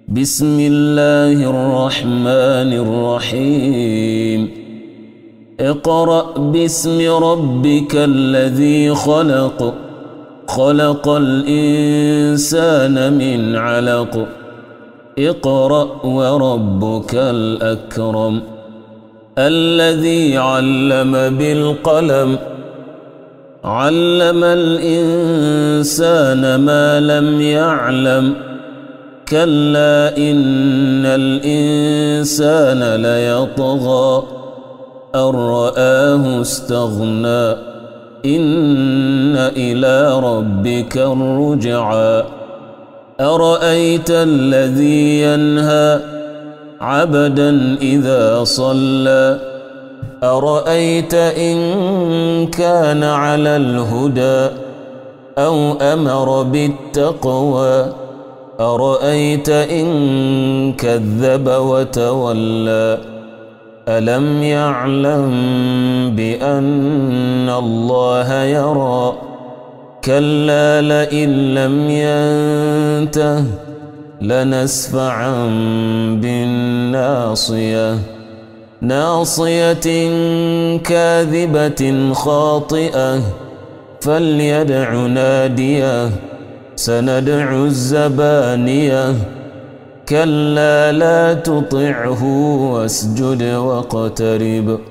بسم الله الرحمن الرحيم اقرأ باسم ربك الذي خلق خلق الإنسان من علق اقرأ وربك الأكرم الذي علم بالقلم علم الإنسان ما لم يعلم كلا إن الإنسان ليطغى أن رآه استغنى إن إلى ربك الرجعى أرأيت الذي ينهى عبدا إذا صلى أرأيت إن كان على الهدى أو أمر بالتقوى أرأيت إن كذب وتولى ألم يعلم بأن الله يرى كلا لئن لم ينته لنسفعا بالناصية ناصية كاذبة خاطئة فليدع ناديه سندع الزبانية كلا لا تطعه واسجد واقترب